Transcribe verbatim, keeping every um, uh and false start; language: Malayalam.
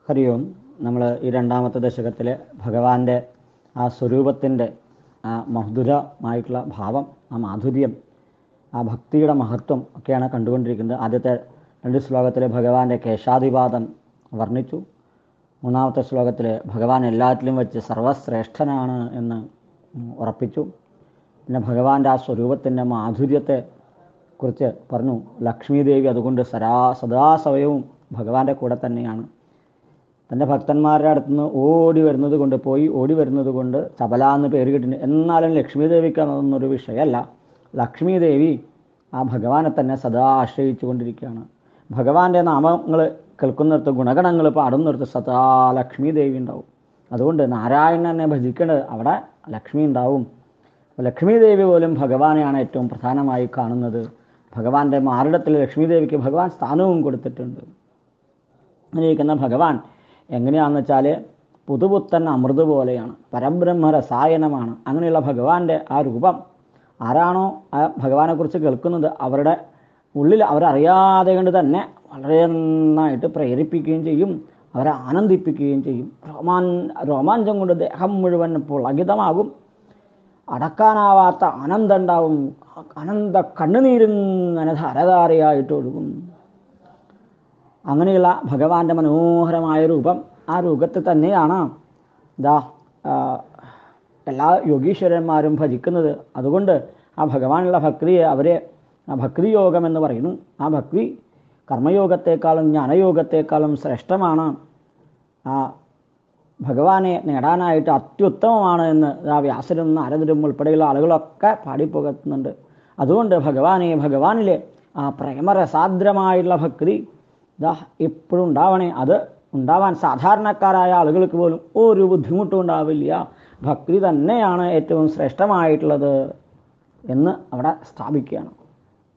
ഹരി ഓം. നമ്മൾ ഈ രണ്ടാമത്തെ ദശകത്തിലെ ഭഗവാന്റെ ആ സ്വരൂപത്തിൻ്റെ ആ മധുരമായിട്ടുള്ള ഭാവം, ആ മാധുര്യം, ആ ഭക്തിയുടെ മഹത്വം ഒക്കെയാണ് കണ്ടുകൊണ്ടിരിക്കുന്നത്. ആദ്യത്തെ രണ്ട് ശ്ലോകത്തിൽ ഭഗവാന്റെ കേശാധിപാതം വർണ്ണിച്ചു. മൂന്നാമത്തെ ശ്ലോകത്തിൽ ഭഗവാൻ എല്ലാറ്റിലും വെച്ച് സർവശ്രേഷ്ഠനാണ് എന്ന് ഉറപ്പിച്ചു. പിന്നെ ഭഗവാന്റെ ആ സ്വരൂപത്തിൻ്റെ മാധുര്യത്തെ കുറിച്ച് പറഞ്ഞു. ലക്ഷ്മി ദേവി അതുകൊണ്ട് സദാ സദാസമയവും ഭഗവാന്റെ കൂടെ തന്നെയാണ്. തൻ്റെ ഭക്തന്മാരുടെ അടുത്തുനിന്ന് ഓടി വരുന്നത് കൊണ്ട് പോയി ഓടി വരുന്നത് കൊണ്ട് ചപല എന്ന് പേര് കിട്ടുന്നു. എന്നാലും ലക്ഷ്മി ദേവിക്ക് അതൊന്നൊരു വിഷയമല്ല. ലക്ഷ്മി ദേവി ആ ഭഗവാനെ തന്നെ സദാ ആശ്രയിച്ചു കൊണ്ടിരിക്കുകയാണ്. ഭഗവാന്റെ നാമങ്ങൾ കേൾക്കുന്നിടത്ത്, ഗുണഗണങ്ങൾ പാടുന്നിടത്ത് സദാ ലക്ഷ്മി ദേവി ഉണ്ടാവും. അതുകൊണ്ട് നാരായണനെ ഭജിക്കേണ്ടത് അവിടെ ലക്ഷ്മി ഉണ്ടാവും. ലക്ഷ്മി ദേവി പോലും ഭഗവാനെയാണ് ഏറ്റവും പ്രധാനമായി കാണുന്നത്. ഭഗവാന്റെ മാറിടത്തിൽ ലക്ഷ്മി ദേവിക്ക് ഭഗവാൻ സ്ഥാനവും കൊടുത്തിട്ടുണ്ട്. അങ്ങനെയിരിക്കുന്ന ഭഗവാൻ എങ്ങനെയാണെന്ന് വെച്ചാൽ പുതുപുത്തൻ അമൃത് പോലെയാണ്, പരബ്രഹ്മ രസായനമാണ്. അങ്ങനെയുള്ള ഭഗവാന്റെ ആ രൂപം ആരാണോ ആ ഭഗവാനെക്കുറിച്ച് കേൾക്കുന്നത് അവരുടെ ഉള്ളിൽ അവരറിയാതെ കൊണ്ട് തന്നെ വളരെ നന്നായിട്ട് പ്രേരിപ്പിക്കുകയും ചെയ്യും, അവരെ ആനന്ദിപ്പിക്കുകയും ചെയ്യും. രോമാൻ രോമാഞ്ചം കൊണ്ട് ദേഹം മുഴുവൻ പുളകിതമാകും, അടക്കാനാവാത്ത ആനന്ദം ഉണ്ടാവും, ആനന്ദ കണ്ണുനീരിങ്ങനെ ധാരധാരയായിട്ട് ഒഴുകും. അങ്ങനെയുള്ള ഭഗവാന്റെ മനോഹരമായ രൂപം, ആ രൂപത്തിൽ തന്നെയാണ് ഇതാ എല്ലാ യോഗീശ്വരന്മാരും ഭജിക്കുന്നത്. അതുകൊണ്ട് ആ ഭഗവാനുള്ള ഭക്തിയെ അവരെ ആ ഭക്തിയോഗം എന്ന് പറയുന്നു. ആ ഭക്തി കർമ്മയോഗത്തെക്കാളും ജ്ഞാനയോഗത്തെക്കാളും ശ്രേഷ്ഠമാണ്. ആ ഭഗവാനെ നേടാനായിട്ട് അത്യുത്തമമാണ് എന്ന് ആ വ്യാസരും നാരദരും ഉൾപ്പെടെയുള്ള ആളുകളൊക്കെ പാടിപ്പുകത്തുന്നുണ്ട്. അതുകൊണ്ട് ഭഗവാനെ ഭഗവാനിലെ ആ പ്രേമരസാദ്രമായിട്ടുള്ള ഭക്തി ഇതാ എപ്പോഴും ഉണ്ടാവണേ. അത് ഉണ്ടാവാൻ സാധാരണക്കാരായ ആളുകൾക്ക് പോലും ഒരു ബുദ്ധിമുട്ടും ഉണ്ടാവില്ല. ഭക്തി തന്നെയാണ് ഏറ്റവും ശ്രേഷ്ഠമായിട്ടുള്ളത് എന്ന് അവിടെ സ്ഥാപിക്കുകയാണ്.